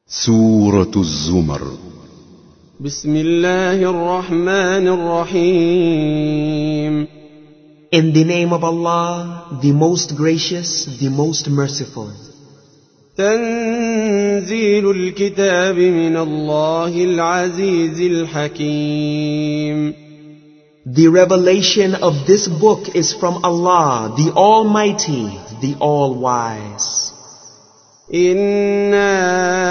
سورة الزمر. بسم الله الرحمن الرحيم. In the name of Allah, the most gracious, the most merciful. تنزيل الكتاب من الله العزيز الحكيم. The revelation of this book is from Allah, the Almighty, the All-Wise. إنا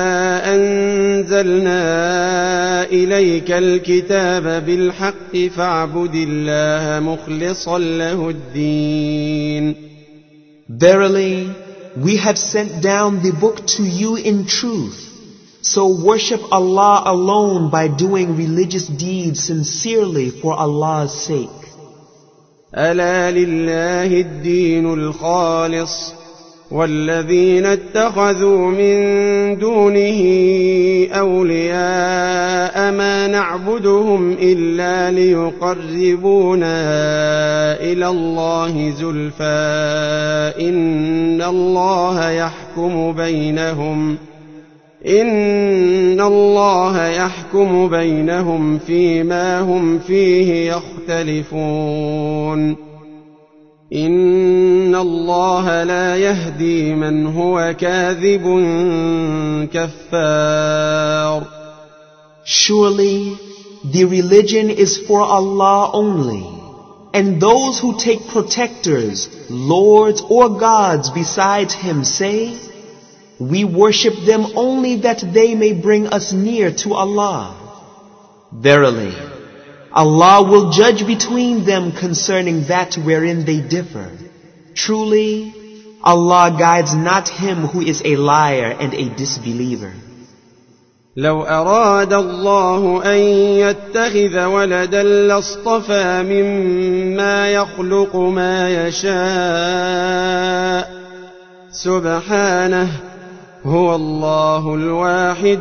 أنزلنا إليك الكتاب بالحق فاعبد الله مخلصا له الدين. Verily, we have sent down the book to you in truth. So worship Allah alone by doing religious deeds sincerely for Allah's sake. ألا لله الدين الخالص والذين اتخذوا من دونه أولياء ما نعبدهم إلا ليقربونا إلى الله زلفى إن الله يحكم بينهم فيما هم فيه يختلفون. إن الله لا يهدي من هو كاذب كفار. Surely, the religion is for Allah only, and those who take protectors, lords or gods besides Him say, we worship them only that they may bring us near to Allah. Verily, Allah will judge between them concerning that wherein they differ. Truly, Allah guides not him who is a liar and a disbeliever. لو أراد الله أن يتخذ ولدا لاصطفى مما يخلق ما يشاء سبحانه هو الله الواحد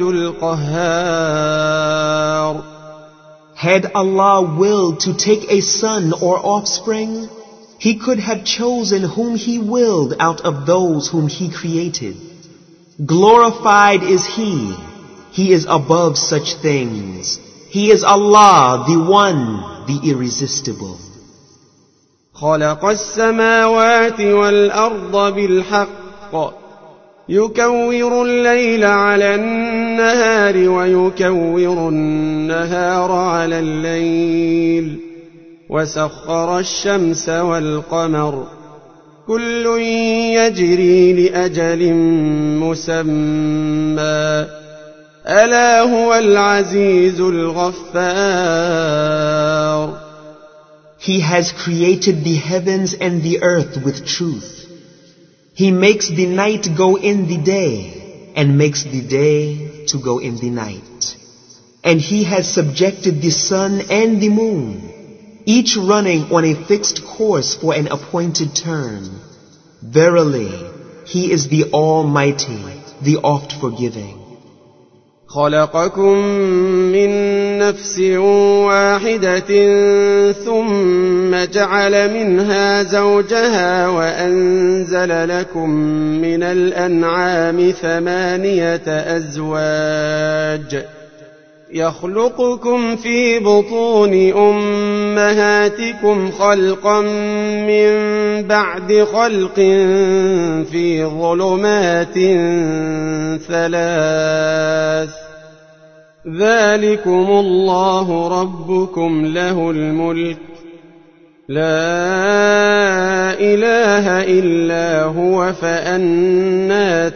القهار. Had Allah willed to take a son or offspring, He could have chosen whom He willed out of those whom He created. Glorified is He. He is above such things. He is Allah, the One, the Irresistible. خلق السماوات والأرض بالحق يكور الليل على النهار ويكور النهار على الليل وسخر الشمس والقمر كل يجري لأجل مسمى ألا هو العزيز الغفار. He has created the heavens and the earth with truth. He makes the night go in the day and makes the day to go in the night. And He has subjected the sun and the moon, each running on a fixed course for an appointed term. Verily, He is the Almighty, the oft-forgiving. خلقكم من نفس واحدة ثم جعل منها زوجها وأنزل لكم من الأنعام 8 أزواج يخلقكم في بطون أمهاتكم خلقا من بعد خلق في ظلمات 3 ذلكم الله ربكم له الملك لا إله إلا هو فأنى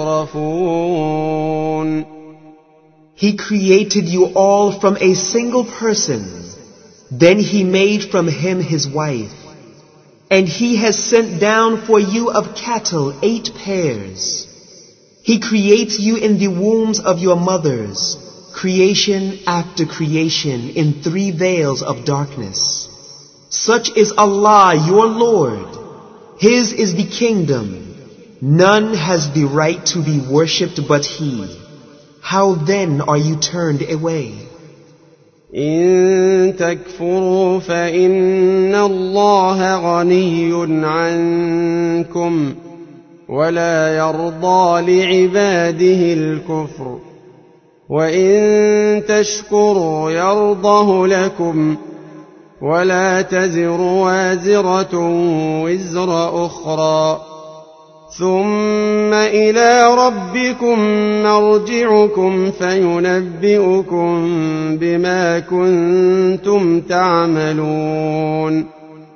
تصرفون. He created you all from a single person. Then He made from him his wife. And He has sent down for you of cattle 8 pairs. He creates you in the wombs of your mothers, creation after creation in 3 veils of darkness. Such is Allah your Lord. His is the kingdom. None has the right to be worshipped but He. How then are you turned away? إن تكفروا فإن الله غني عنكم ولا يرضى لعباده الكفر وإن تشكروا يرضه لكم ولا تزر وازرة وزر أخرى ثم إلى ربكم مرجعكم فينبئكم بما كنتم تعملون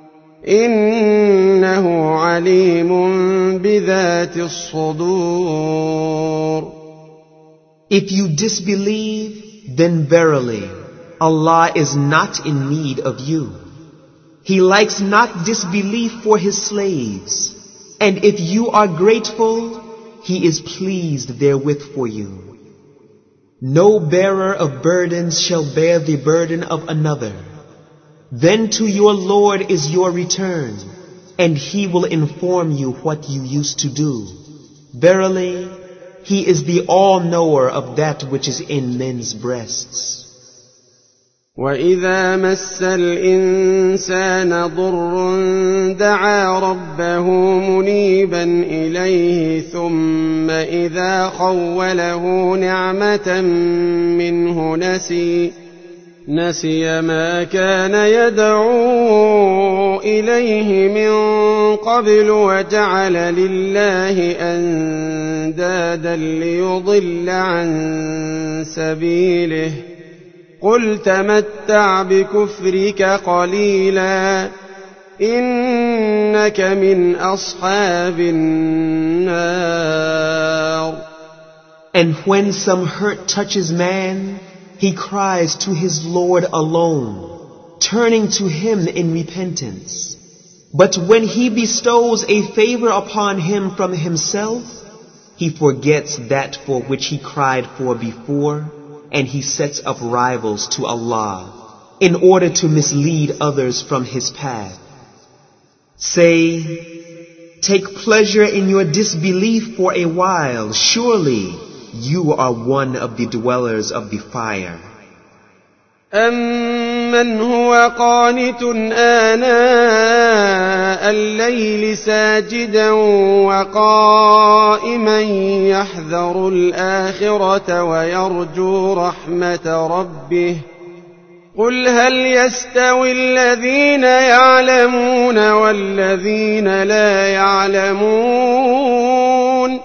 إنه عليم بذات الصدور. If you disbelieve, then verily Allah is not in need of you. He likes not disbelief for His slaves. And if you are grateful, He is pleased therewith for you. No bearer of burdens shall bear the burden of another. Then to your Lord is your return, and He will inform you what you used to do. Verily, He is the all-knower of that which is in men's breasts. وإذا مس الإنسان ضر دعا ربه منيبا إليه ثم إذا خوله نعمة منه نسي ما كان يدعو إليه من قبل وجعل لله أندادا ليضل عن سبيله قل تمتع بكفرك قليلا إنك من أصحاب النار. And when some hurt touches man, he cries to his Lord alone, turning to Him in repentance. But when He bestows a favor upon him from Himself, he forgets that for which he cried for before, and he sets up rivals to Allah in order to mislead others from His path. Say, take pleasure in your disbelief for a while. Surely you are one of the dwellers of the fire. أَمَّنْ هُوَ قَانِتٌ آنَاءَ اللَّيْلِ سَاجِدًا وَقَائِمًا يَحْذَرُ الْآخِرَةَ وَيَرْجُو رَحْمَةَ رَبِّهِ قُلْ هَلْ يَسْتَوِي الَّذِينَ يَعْلَمُونَ وَالَّذِينَ لَا يَعْلَمُونَ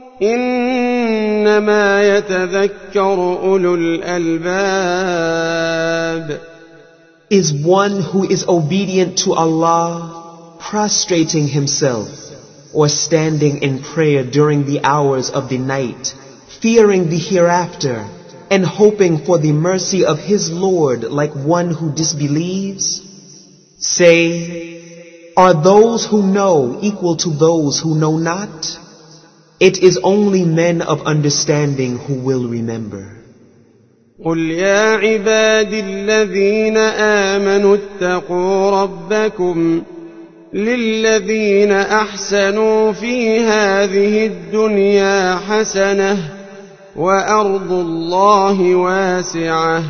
إِنَّمَا يَتَذَكَّرُ أُولُو الْأَلْبَابِ. Is one who is obedient to Allah, prostrating himself, or standing in prayer during the hours of the night, fearing the hereafter, and hoping for the mercy of his Lord like one who disbelieves? Say, are those who know equal to those who know not? It is only men of understanding who will remember. قل يا عبادي الذين آمنوا اتقوا ربكم للذين أحسنوا في هذه الدنيا حسنة وأرض الله واسعة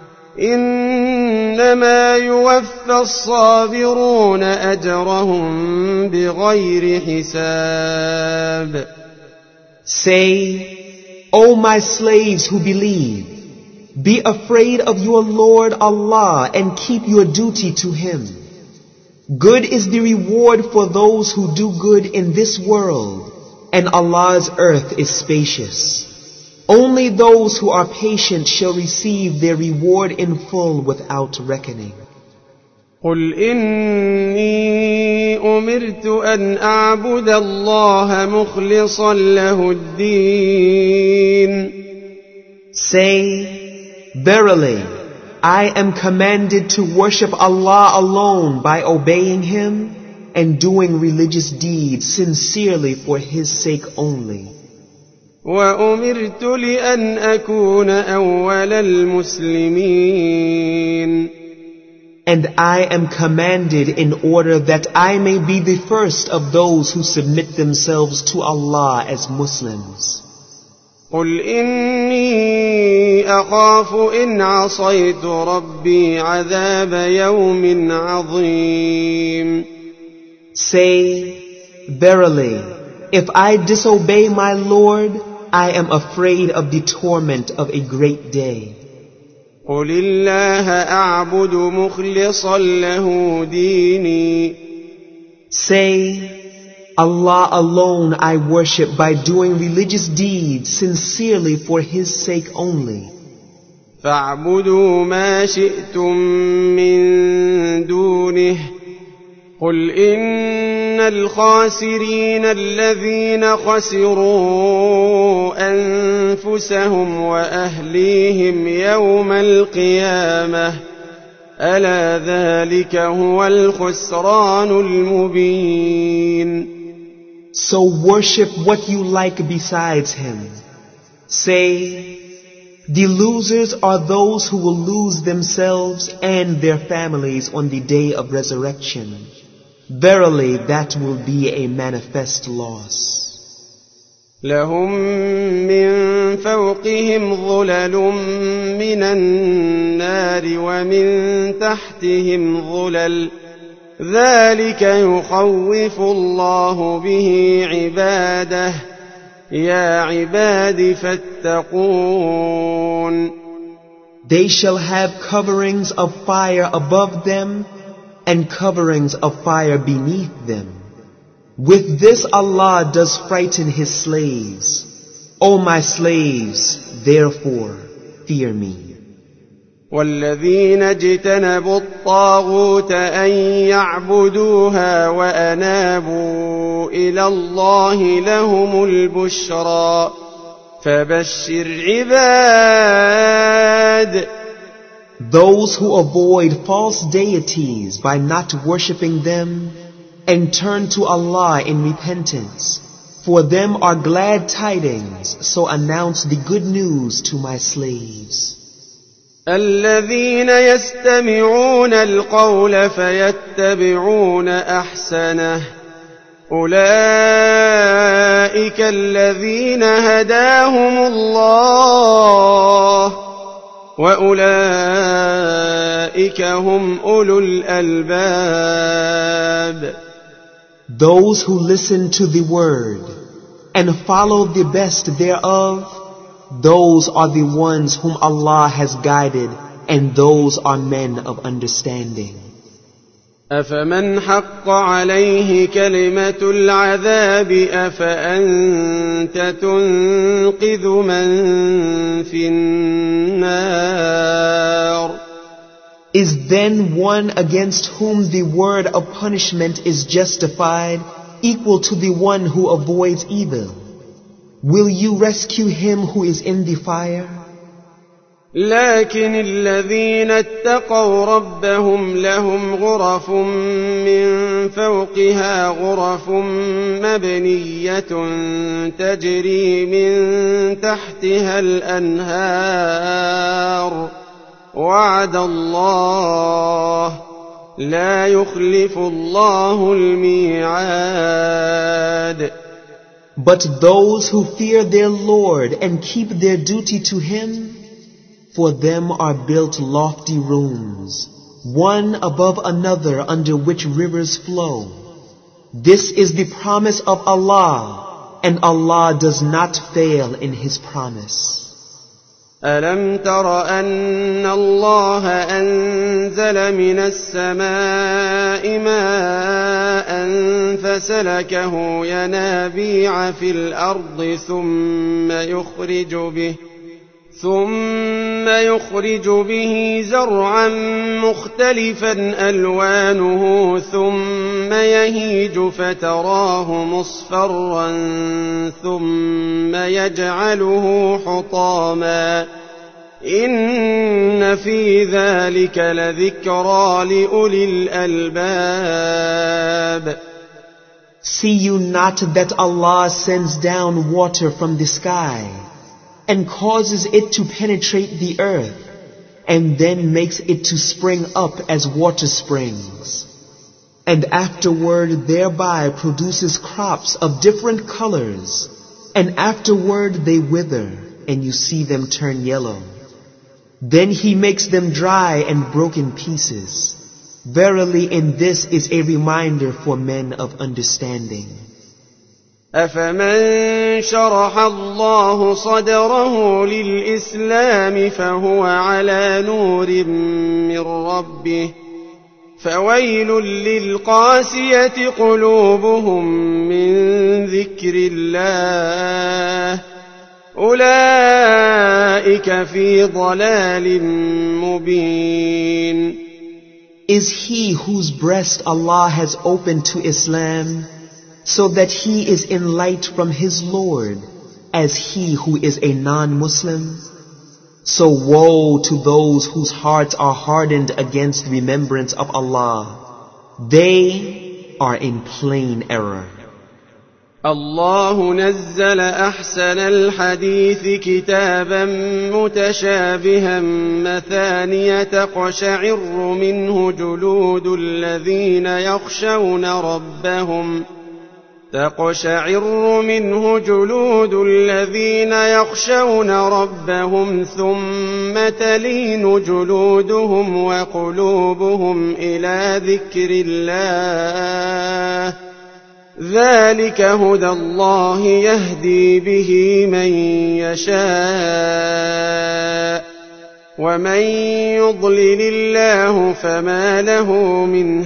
إنما يوفى الصابرون أجرهم بغير حساب. Say, O my slaves who believe, be afraid of your Lord Allah and keep your duty to Him. Good is the reward for those who do good in this world, and Allah's earth is spacious. Only those who are patient shall receive their reward in full without reckoning. قل إني أمرت أن أعبد الله مخلصا له الدين. Say, verily, I am commanded to worship Allah alone by obeying Him and doing religious deeds sincerely for His sake only. وأمرت لأن أكون أول المسلمين. And I am commanded in order that I may be the first of those who submit themselves to Allah as Muslims. قل إني أخاف إن عصيت ربي عذاب يوم عظيم. Say, verily, if I disobey my Lord, I am afraid of the torment of a great day. قل الله أعبد مخلصا له ديني. Say, Allah alone I worship by doing religious deeds sincerely for His sake only. فاعبدوا ما شئتم من دونه قل إن الخاسرين الذين خسروا أنفسهم وأهليهم يوم القيامة ألا ذلك هو الخسران المبين. So worship what you like besides Him. Say, the losers are those who will lose themselves and their families on the day of resurrection. Verily, that will be a manifest loss. لهم من فوقهم ظلل من النار ومن تحتهم ظلل ذلك يخوف الله به عباده يا عباد فاتقون. They shall have coverings of fire above them and coverings of fire beneath them. With this Allah does frighten His slaves. O my slaves, therefore fear me. والذين اجتنبوا الطاغوت أن يعبدوها وأنابوا إلى الله لهم البشرى فبشر عباد. Those who avoid false deities by not worshipping them and turn to Allah in repentance, for them are glad tidings, so announce the good news to my slaves. الذين يستمعون القول فيتبعون أحسنه أولئك الذين هداهم الله وأولئك هم أولو الألباب. Those who listen to the word and follow the best thereof, those are the ones whom Allah has guided, and those are men of understanding. أفمن حق عليه كلمة العذاب أفأنت تنقذ من في النار. Is then one against whom the word of punishment is justified equal to the one who avoids evil? Will you rescue him who is in the fire? لكن الذين اتقوا ربهم لهم غرف من فوقها غرف مبنية تجري من تحتها الأنهار وعد الله لا يخلف الله الميعاد. But those who fear their Lord and keep their duty to Him, for them are built lofty rooms, one above another under which rivers flow. This is the promise of Allah, and Allah does not fail in His promise. ألم تر أن الله أنزل من السماء ماء فسلكه ينابيع في الأرض ثم يخرج به زرعا مختلفا ألوانه ثم يهيج فتراه مصفرا ثم يجعله حطاما إن في ذلك لذكرى لأولي الألباب. See you not that Allah sends down water from the sky and causes it to penetrate the earth, and then makes it to spring up as water springs, and afterward thereby produces crops of different colors, and afterward they wither, and you see them turn yellow. Then He makes them dry and broken pieces. Verily in this is a reminder for men of understanding. أفمن شرح الله صدره للإسلام فهو على نور من ربه فويل للقاسية قلوبهم من ذكر الله أولئك في ضلال مبين. Is he whose breast Allah has opened to Islam, so that he is in light from his Lord, as he who is a non-Muslim? So woe to those whose hearts are hardened against remembrance of Allah. They are in plain error. الله نزل أحسن الحديث كتابا متشابها مثانية تقشعر منه جلود الذين يخشون ربهم ثم تلين جلودهم وقلوبهم إلى ذكر الله ذلك هدى الله يهدي به من يشاء ومن يضلل الله فما له من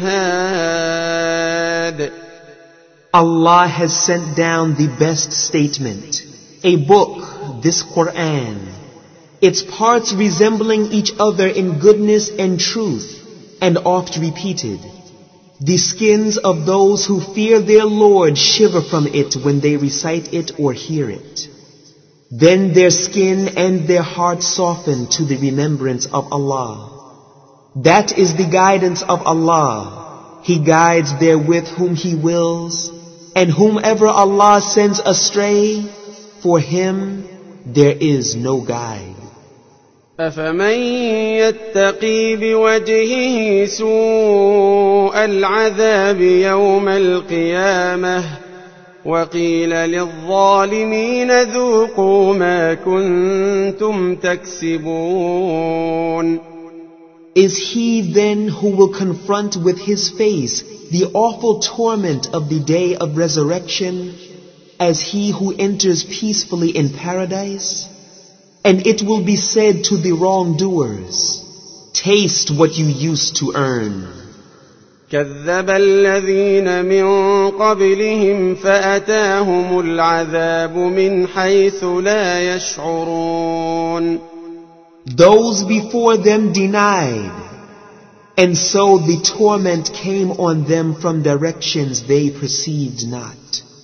هاد. Allah has sent down the best statement, a book, this Quran, its parts resembling each other in goodness and truth, and oft repeated. The skins of those who fear their Lord shiver from it when they recite it or hear it. Then their skin and their heart soften to the remembrance of Allah. That is the guidance of Allah. He guides therewith whom He wills, and whomever Allah sends astray, for him there is no guide. أفمن يتقي بوجهه سوء العذاب يوم القيامة وقيل للظالمين ذوقوا ما كنتم تكسبون. Is he then who will confront with his face the awful torment of the day of resurrection as he who enters peacefully in paradise? And it will be said to the wrongdoers, taste what you used to earn. كذب الذين من قبلهم فأتاهم العذاب من حيث لا يشعرون. Those before them denied, and so the torment came on them from directions they perceived not.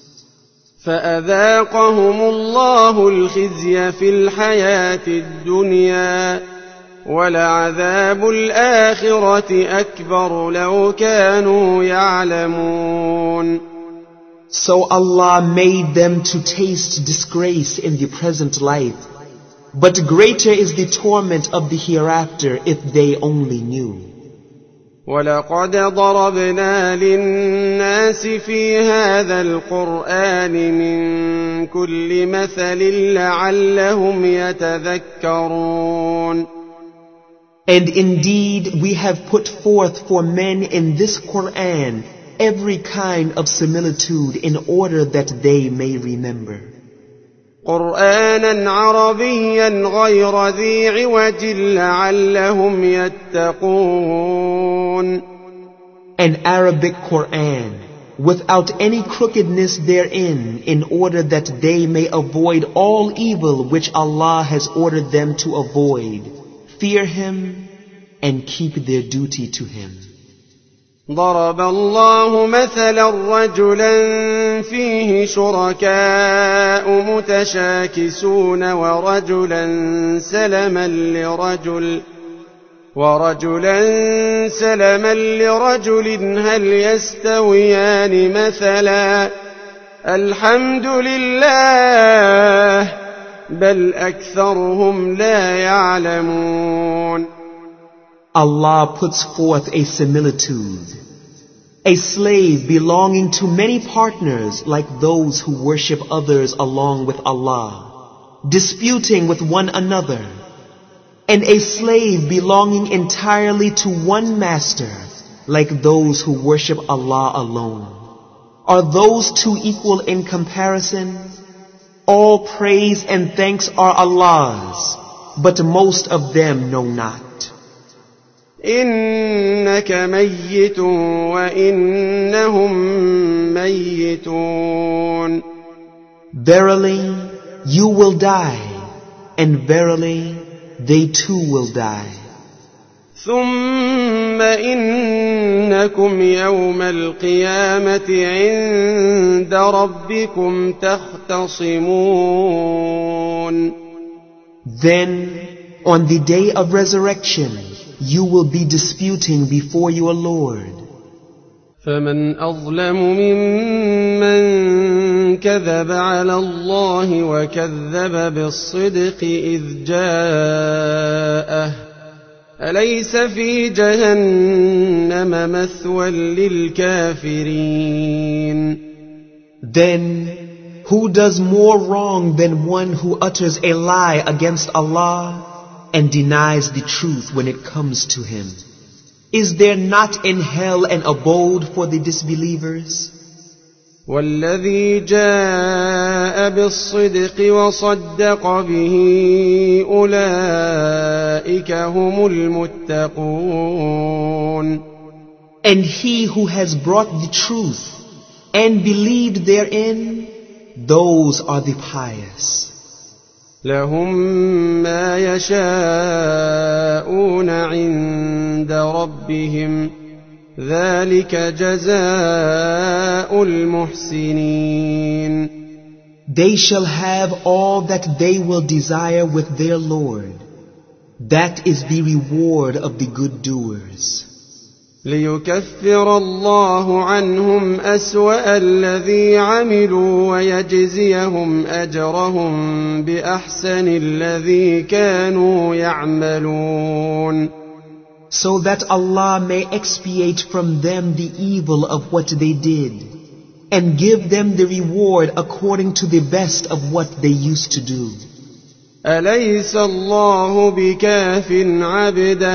فأذاقهم الله الخزي في الحياة الدنيا ولعذاب الآخرة أكبر لو كانوا يعلمون. So Allah made them to taste disgrace in the present life, but greater is the torment of the hereafter if they only knew. ولقد ضربنا للناس في هذا القرآن من كل مثل لعلهم يتذكرون. And indeed we have put forth for men in this Quran every kind of similitude in order that they may remember. قرآنا عربيا غير ذي عوج لعلهم يتقون. An Arabic Quran without any crookedness therein in order that they may avoid all evil which Allah has ordered them to avoid, fear Him and keep their duty to Him. ضرب الله مثلا رجلا فيه شركاء متشاكسون ورجلا سلما لرجل هل يستويان مثلا الحمد لله بل أكثرهم لا يعلمون. Allah puts forth a similitude. A slave belonging to many partners like those who worship others along with Allah, disputing with one another, and a slave belonging entirely to one master like those who worship Allah alone. Are those two equal in comparison? All praise and thanks are Allah's, but most of them know not. إنك ميت وإنهم ميتون. Verily, you will die, and verily, they too will die. ثم إنكم يوم القيامة عند ربكم تختصمون. Then, on the day of resurrection, you will be disputing before your Lord. فمن أظلم ممن كذب على الله وكذب بالصدق إذ جاءه أليس في جهنم مثوى للكافرين. Then, who does more wrong than one who utters a lie against Allah and denies the truth when it comes to him? Is there not in hell an abode for the disbelievers? والذي جاء بالصدق وصدق به أولئك هم المتقون. And he who has brought the truth and believed therein, those are the pious. لهم ما يشاءون عند ربهم ذلك جزاء المحسنين. They shall have all that they will desire with their Lord. That is the reward of the good doers. ليكفر الله عنهم أسوأ الذي عملوا ويجزيهم أجرهم بأحسن الذي كانوا يعملون. So that Allah may expiate from them the evil of what they did, and give them the reward according to the best of what they used to do. أليس الله بكاف عبده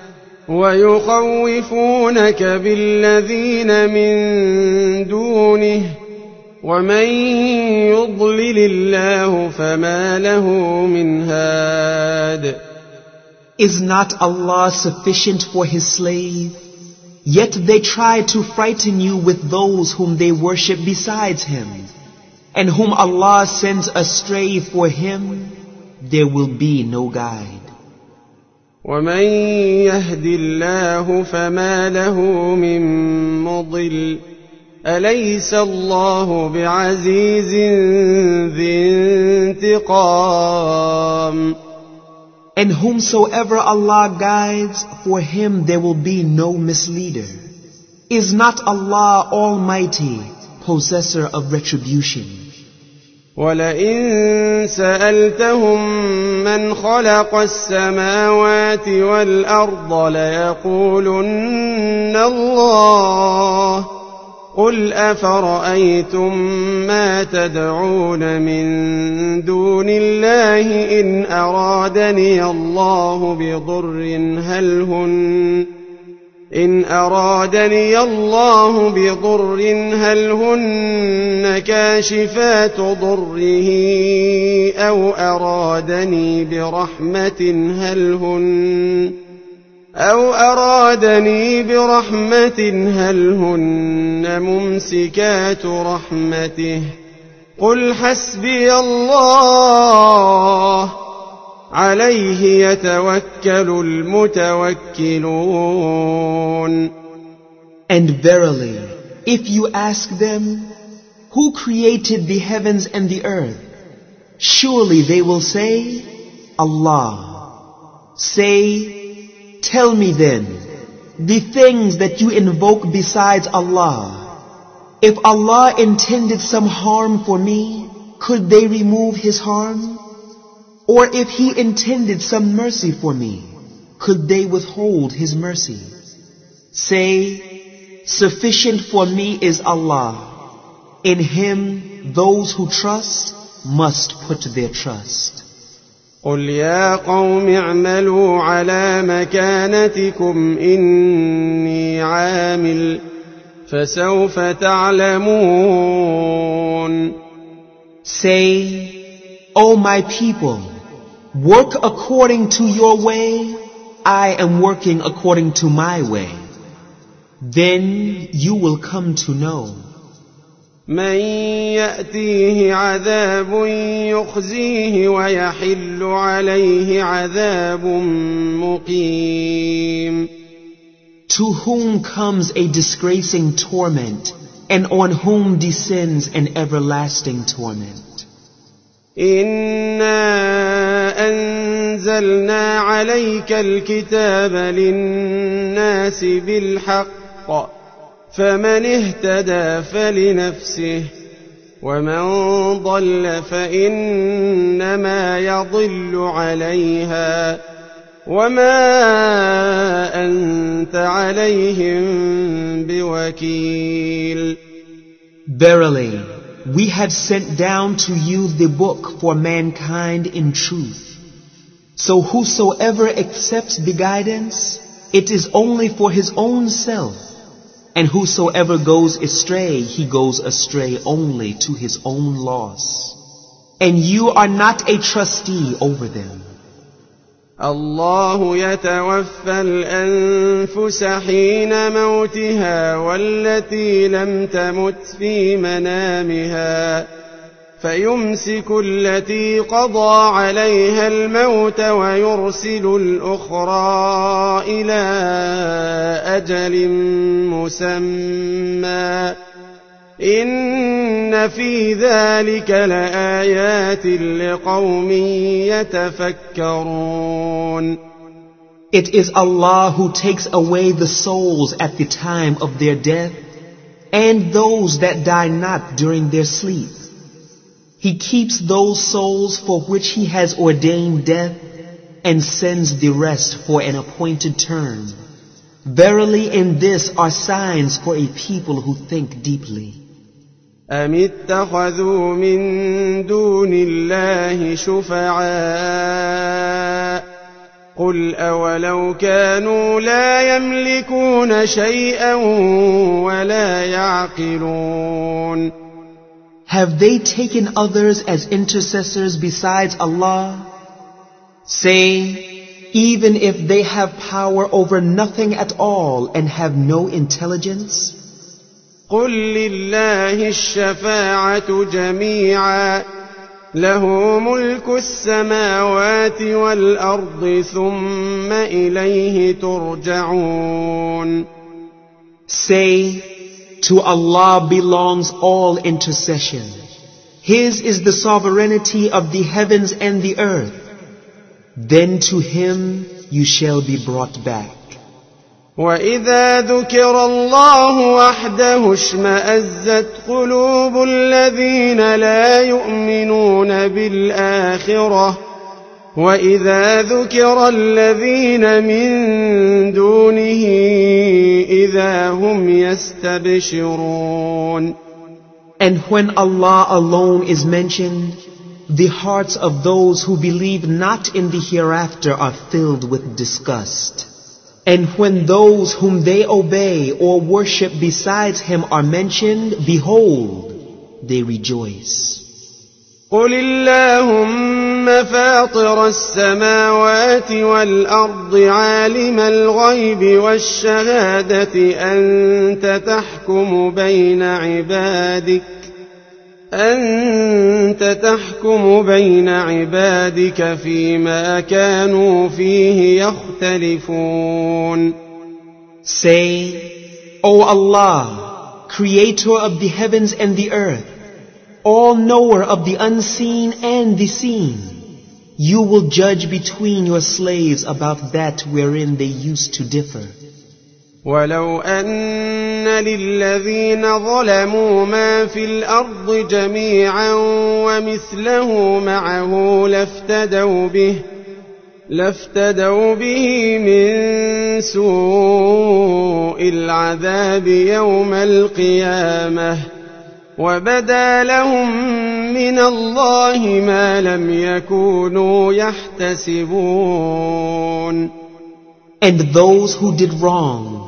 ويخوفونك بالذين من دونه ومن يضلل الله فما له من هاد. Is not Allah sufficient for His slave? Yet they try to frighten you with those whom they worship besides Him, and whom Allah sends astray for Him, there will be no guide. ومن يهد الله فما له من مضل أليس الله بعزيز ذي انتقام. And whomsoever Allah guides, for him there will be no misleader. Is not Allah Almighty, possessor of retribution? ولئن سألتهم من خلق السماوات والأرض ليقولن الله قل أفرأيتم ما تدعون من دون الله إن أرادني الله بضر هل هن كاشفات ضره أو أرادني برحمة هل هن ممسكات رحمته قل حسبي الله عليه يتوكل المتوكلون. And verily, if you ask them, who created the heavens and the earth? Surely they will say, Allah. Say, tell me then, the things that you invoke besides Allah. If Allah intended some harm for me, could they remove His harm? Or if He intended some mercy for me, could they withhold His mercy? Say, sufficient for me is Allah. In Him those who trust must put their trust. قل يا قوم اعملوا على مكانتكم إني عامل فسوف تعلمون. Say, O my people, work according to your way, I am working according to my way. Then you will come to know. من يأتيه عذاب يخزيه ويحل عليه عذاب مقيم. To whom comes a disgracing torment, and on whom descends an everlasting torment. إنا أنزلنا عليك الكتاب للناس بالحق فمن اهتدى فلنفسه ومن ضل فإنما يضل عليها وما أنت عليهم بوكيل. Verily, we have sent down to you the book for mankind in truth. So whosoever accepts the guidance, it is only for his own self. And whosoever goes astray, he goes astray only to his own loss. And you are not a trustee over them. الله يتوفى الأنفس حين موتها والتي لم تمت في منامها فيمسك التي قضى عليها الموت ويرسل الأخرى إلى أجل مسمى إن في ذلك لآيات لقوم يتفكرون. It is Allah who takes away the souls at the time of their death and those that die not during their sleep. He keeps those souls for which He has ordained death and sends the rest for an appointed term. Verily in this are signs for a people who think deeply. أم اتخذوا من دون الله شفعاء قل أولو كانوا لا يملكون شيئا ولا يعقلون. Have they taken others as intercessors besides Allah? Say, even if they have power over nothing at all and have no intelligence? قل لله الشفاعة جميعا له ملك السماوات والأرض ثم إليه ترجعون. Say, to Allah belongs all intercession. His is the sovereignty of the heavens and the earth. Then to Him you shall be brought back. وإذا ذكر الله وحده اشمأزت قلوب الذين لا يؤمنون بالآخرة وإذا ذكر الذين من دونه إذا هم يستبشرون. And when Allah alone is mentioned, the hearts of those who believe not in the hereafter are filled with disgust. And when those whom they obey or worship besides Him are mentioned, behold, they rejoice. قل اللهم فاطر السماوات والأرض عالم الغيب والشهادة أنت تحكم بين عبادك فيما كانوا فيه يختلفون. Say, O Allah, Creator of the heavens and the earth, all-knower of the unseen and the seen, you will judge between your slaves about that wherein they used to differ. ولو أن للذين ظلموا ما في الأرض جميعا ومثله معه لافتدوا به من سوء العذاب يوم القيامة وبدا لهم من الله ما لم يكونوا يحتسبون. And those who did wrong,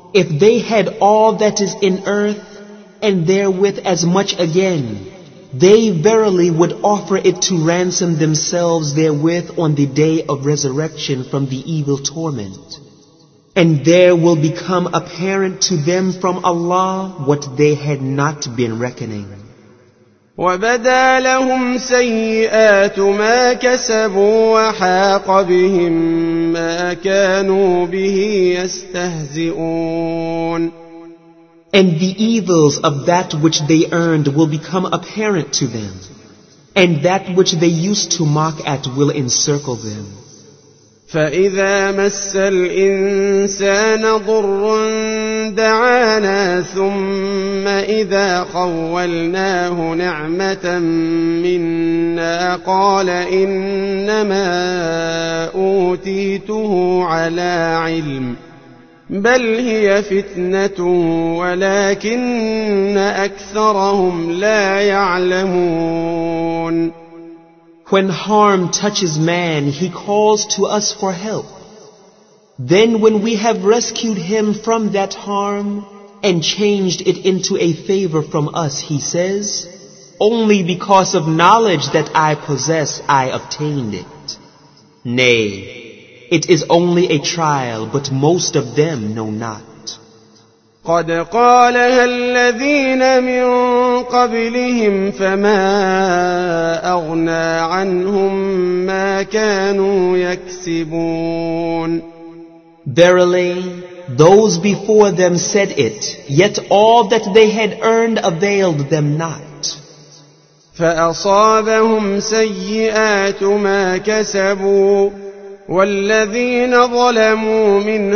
if they had all that is in earth, and therewith as much again, they verily would offer it to ransom themselves therewith on the day of resurrection from the evil torment. And there will become apparent to them from Allah what they had not been reckoning. وَبَدَا لَهُمْ سَيِّئَاتُ مَا كَسَبُوا وَحَاقَ بِهِم مَّا كَانُوا بِهِ يَسْتَهْزِئُونَ. And the evils of that which they earned will become apparent to them, and that which they used to mock at will encircle them. فَإِذَا مَسَّ الْإِنسَانَ ضُرٌّ دَعَانَا ثُمَّ إِذَا خَوَّلْنَاهُ نِعْمَةً مِنَّا قَالَ إِنَّمَا أُوتِيتُهُ عَلَى عِلْمٍ بَلْ هِيَ فِتْنَةٌ وَلَكِنَّ أَكْثَرَهُمْ لَا يَعْلَمُونَ. When harm touches man, he calls to us for help. Then when we have rescued him from that harm and changed it into a favor from us, he says, only because of knowledge that I possess, I obtained it. Nay, it is only a trial, but most of them know not. قَدْ قَالَهَا الَّذِينَ مِن قَبْلِهِمْ فَمَا أَغْنَىٰ عَنْهُم مَّا كَانُوا يَكْسِبُونَ. Verily, those before them said it, yet all that they had earned availed them not. فَأَصَابَهُمْ سَيِّئَاتُ مَا كَسَبُوا وَالَّذِينَ ظَلَمُوا مِنْ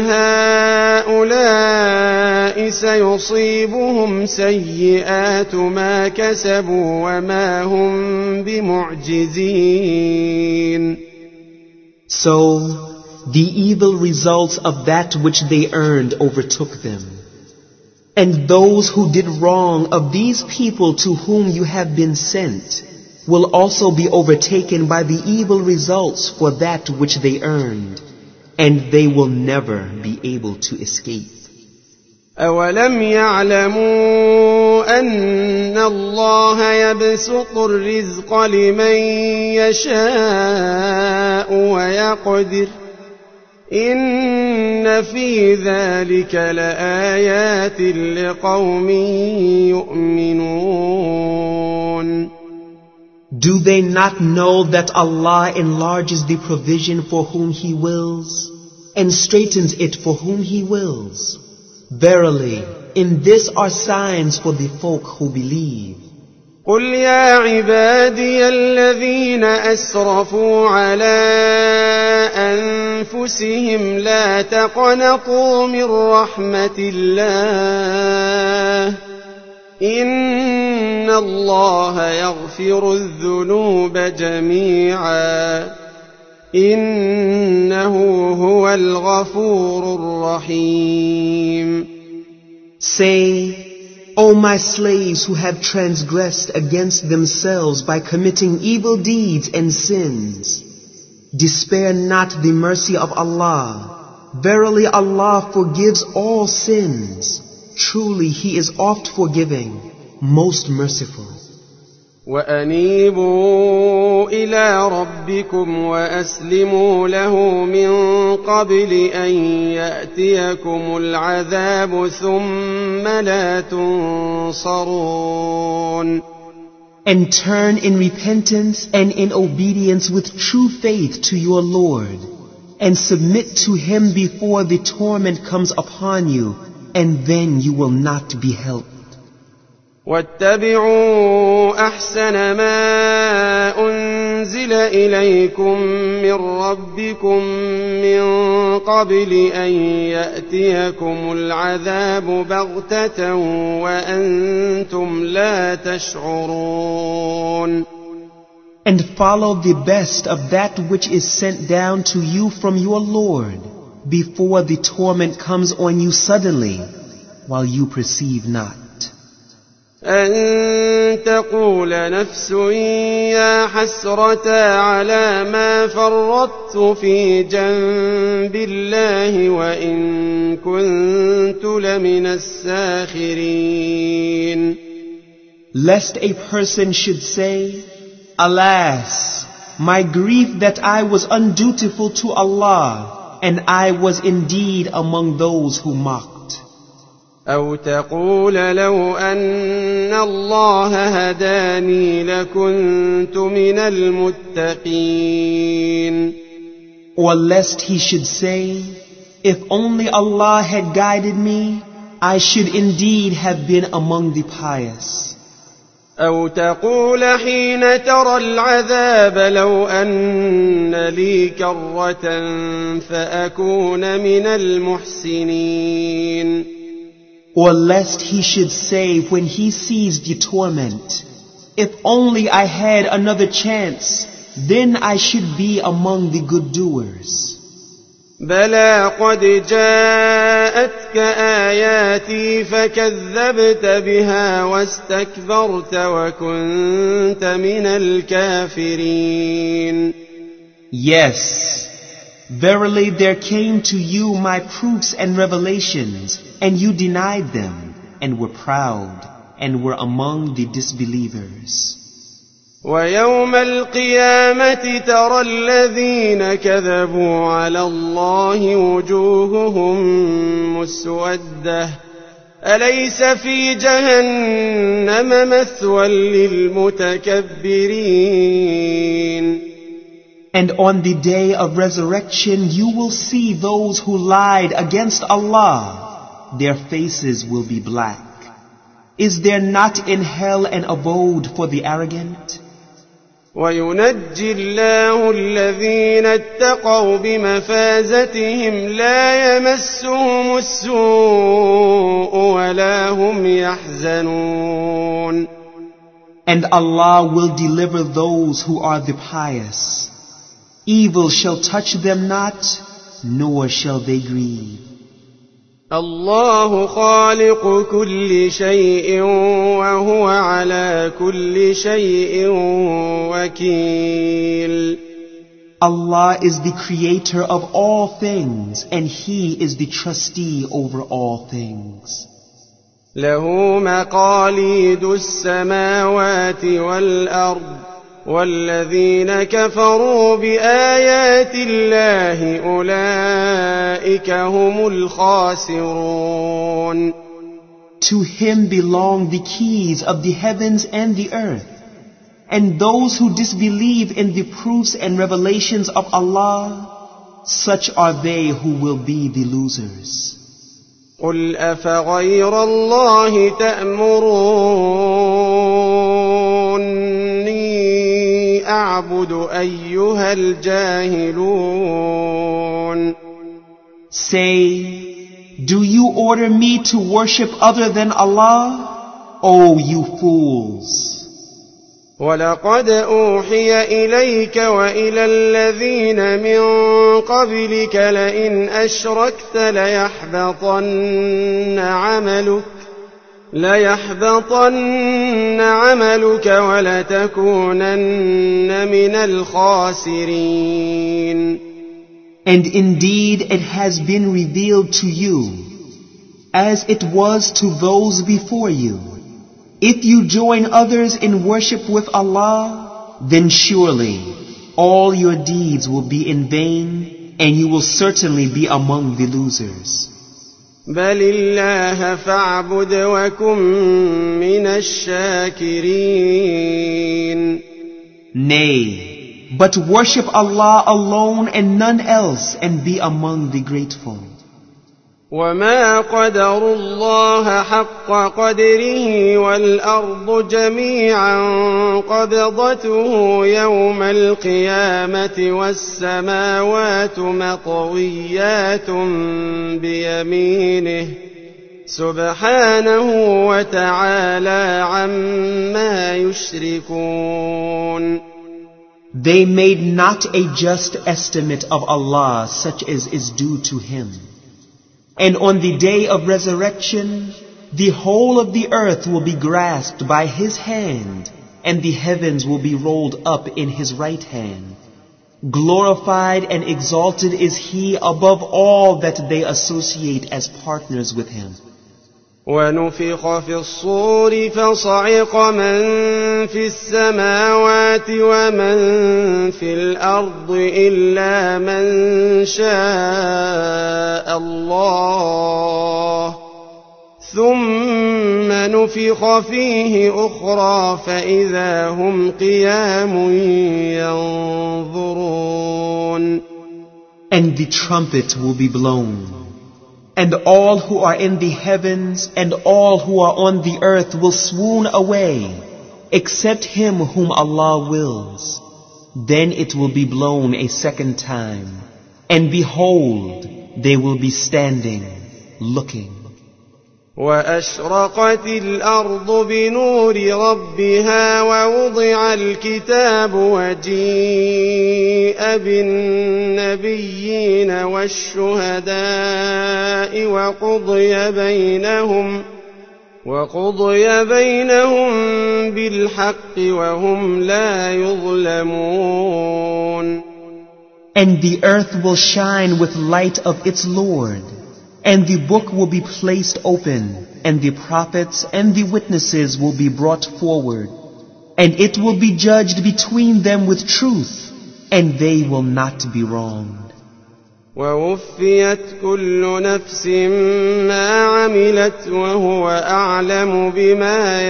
هَٰؤُلَاءِ سَيُصِيبُهُمْ سَيِّئَاتُ مَا كَسَبُوا وَمَا هُمْ بِمُعْجِزِينَ. So, the evil results of that which they earned overtook them. And those who did wrong of these people to whom you have been sent will also be overtaken by the evil results for that which they earned, and they will never be able to escape. أَوَلَمْ يَعْلَمُوا أَنَّ اللَّهَ يَبْسُطُ الرِّزْقَ لِمَن يَشَاءُ وَيَقْدِرُ إِنَّ فِي ذَلِكَ لَآيَاتٍ لِقَوْمٍ يُؤْمِنُونَ. Do they not know that Allah enlarges the provision for whom He wills, and straightens it for whom He wills? Verily, in this are signs for the folk who believe. قُلْ يَا عِبَادِيَ الَّذِينَ أَسْرَفُوا عَلَىٰ أَنفُسِهِمْ لَا تَقْنَطُوا مِن رَّحْمَةِ اللَّهِ إِنَّ اللَّهَ يَغْفِرُ الذُّنُوبَ جَمِيعًا إِنَّهُ هُوَ الْغَفُورُ الرَّحِيمُ. Say, O my slaves who have transgressed against themselves by committing evil deeds and sins, despair not the mercy of Allah. Verily Allah forgives all sins. Truly He is oft forgiving, most merciful. وَأَنِيبُوا إِلَىٰ رَبِّكُمْ وَأَسْلِمُوا لَهُ مِن قَبْلِ أَن يَأْتِيَكُمُ الْعَذَابُ ثُمَّ لَا تُنصَرُونَ. And turn in repentance and in obedience with true faith to your Lord, and submit to Him before the torment comes upon you, and then you will not be helped. وَاتَّبِعُوا أَحْسَنَ مَا أُنزِلَ إِلَيْكُم مِّن رَّبِّكُم مِّن قَبْلِ أَن يَأْتِيَكُمُ الْعَذَابُ بَغْتَةً وَأَنتُمْ لَا تَشْعُرُونَ. And follow the best of that which is sent down to you from your Lord, before the torment comes on you suddenly, while you perceive not. أن تقول نفس يا حسرتا على ما فرطت في جنب الله وإن كنت لمن الساخرين. Lest a person should say, Alas, my grief that I was undutiful to Allah, and I was indeed among those who mocked. أو تقول لو أن الله هداني لكنت من المتقين. Or lest he should say, If only Allah had guided me, I should indeed have been among the pious. أو تقول حين ترى العذاب لو أن لي كرة فأكون من المحسنين. Or lest he should say when he sees the torment, If only I had another chance, then I should be among the good doers. بلى قد جاءتك آياتي فكذبت بها واستكبرت وكنت من الكافرين. Yes, verily there came to you my proofs and revelations, and you denied them, and were proud, and were among the disbelievers. ويوم القيامة ترى الذين كذبوا على الله وجوههم مسودة أليس في جهنم مثوى للمتكبرين. And on the day of resurrection you will see those who lied against Allah. Their faces will be black. Is there not in hell an abode for the arrogant? وينجي الله الذين اتقوا بمفازتهم لا يمسهم السوء ولا هم يحزنون. And Allah will deliver those who are the pious. Evil shall touch them not, nor shall they grieve. الله خالق كل شيء وهو على كل شيء وكيل. Allah is the creator of all things, and He is the trustee over all things. له مقاليد السماوات والأرض والذين كفروا بآيات الله أولئك هم الخاسرون. To Him belong the keys of the heavens and the earth, and those who disbelieve in the proofs and revelations of Allah, such are they who will be the losers. قل أفغير الله تأمروني أعبد أيها الجاهلون. Say, do you order me to worship other than Allah? O you fools! ولقد أوحي إليك وإلى الذين من قبلك لئن أشركت ليحبطن عملك ولتكونن من الخاسرين. And indeed it has been revealed to you, as it was to those before you. If you join others in worship with Allah, then surely all your deeds will be in vain, and you will certainly be among the losers. بل الله فاعبد وكن من الشاكرين. Nay, but worship Allah alone and none else, and be among the grateful. وما قدروا الله حق قدره والأرض جميعا قبضته يوم القيامة والسماوات مطويات بيمينه سبحانه وتعالى عما يشركون. They made not a just estimate of Allah such as is due to Him. And on the day of resurrection, The whole of the earth will be grasped by his hand, and the heavens will be rolled up in his right hand. Glorified and exalted is he above all that they associate as partners with him. ونفخ في الصور فصعق من في السماوات ومن في الأرض إلا من شاء الله ثم نفخ فيه أخرى فإذا هم قيام ينظرون. And the trumpet will be blown, and all who are in the heavens and all who are on the earth will swoon away, except him whom Allah wills. Then it will be blown a second time, and behold, they will be standing, looking. وأشرقت الأرض بنور ربها ووضع الكتاب وجيء بالنبيين والشهداء وقضي بينهم بالحق وهم لا يظلمون. And the earth will shine with light of its Lord, and the book will be placed open, and the prophets and the witnesses will be brought forward, and it will be judged between them with truth, and they will not be wronged. ووفيت كل نفس ما عملت وهو أعلم بما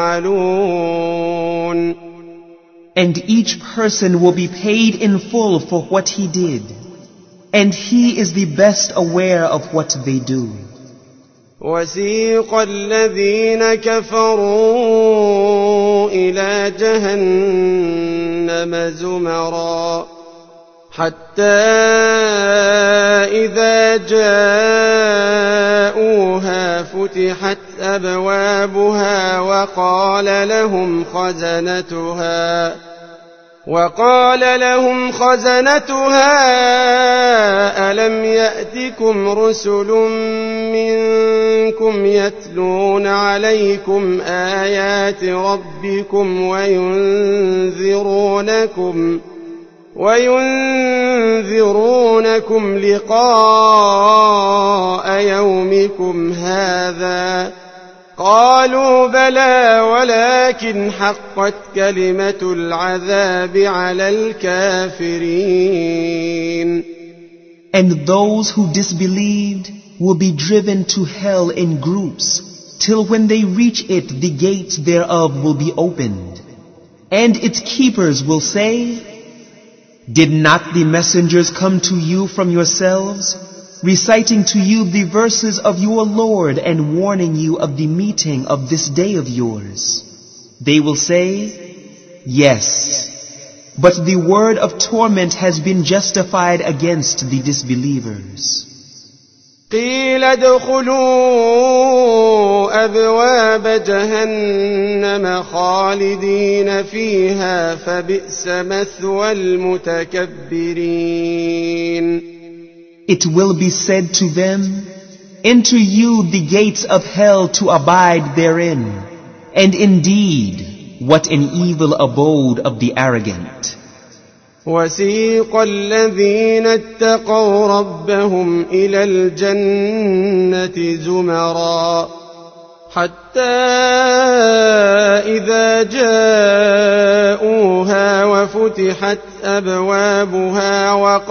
يفعلون. And each person will be paid in full for what he did, and he is the best aware of what they do. وسيق الذين كفروا إلى جهنم زمرا حتى إذا جاءوها فتحت أبوابها وقال لهم خزنتها ألم يأتكم رسل منكم يتلون عليكم آيات ربكم وينذرونكم لقاء يومكم هذا؟ قالوا بلى ولكن حقت كلمة العذاب على الكافرين. And those who disbelieved will be driven to hell in groups, till when they reach it, the gates thereof will be opened. And its keepers will say, did not the messengers come to you from yourselves, reciting to you the verses of your Lord and warning you of the meeting of this day of yours? They will say, yes, but the word of torment has been justified against the disbelievers. قيل ادخلوا أبواب جهنم خالدين فيها فبئس مثوى المتكبرين. It will be said to them, enter you the gates of hell to abide therein, and indeed, what an evil abode of the arrogant. وسيق الذين اتقوا ربهم إلى الجنة زمرا حتى إذا جاءوها وفتحت أبوابها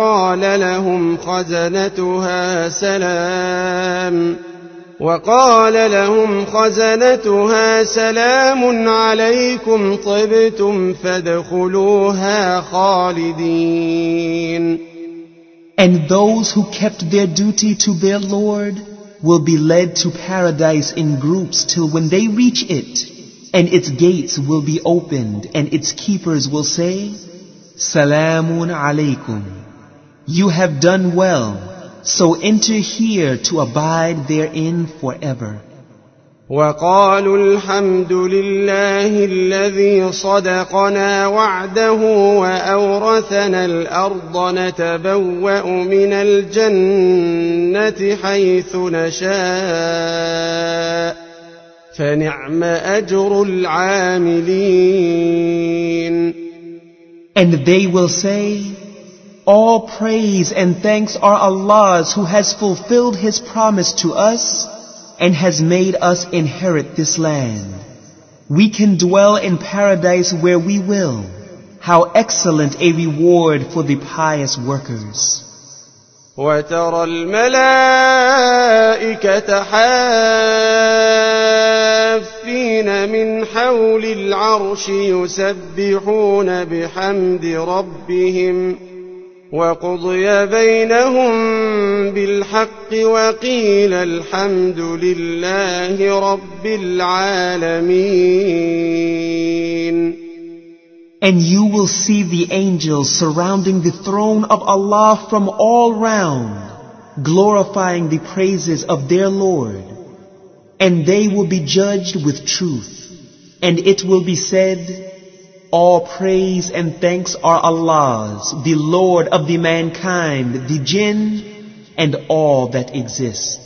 وقال لهم خزنتها سلام عليكم طبتم فادخلوها خالدين. And those who kept their duty to their Lord will be led to paradise in groups till when they reach it, and its gates will be opened, and its keepers will say, Salamun alaykum. You have done well, so enter here to abide therein forever. وقالوا الحمد لله الذي صدقنا وعده وأورثنا الأرض نتبوأ من الجنة حيث نشاء فنعم أجر العاملين. And they will say, all praise and thanks are Allah's, who has fulfilled His promise to us and has made us inherit this land. We can dwell in paradise where we will. How excellent a reward for the pious workers. وترى الملائكة حافين من حول العرش يسبحون بحمد ربهم وقضي بينهم بالحق وقيل الحمد لله رب العالمين. And you will see the angels surrounding the throne of Allah from all round, glorifying the praises of their Lord. And they will be judged with truth. And it will be said, all praise and thanks are Allah's, the Lord of the mankind, the jinn, and all that exists.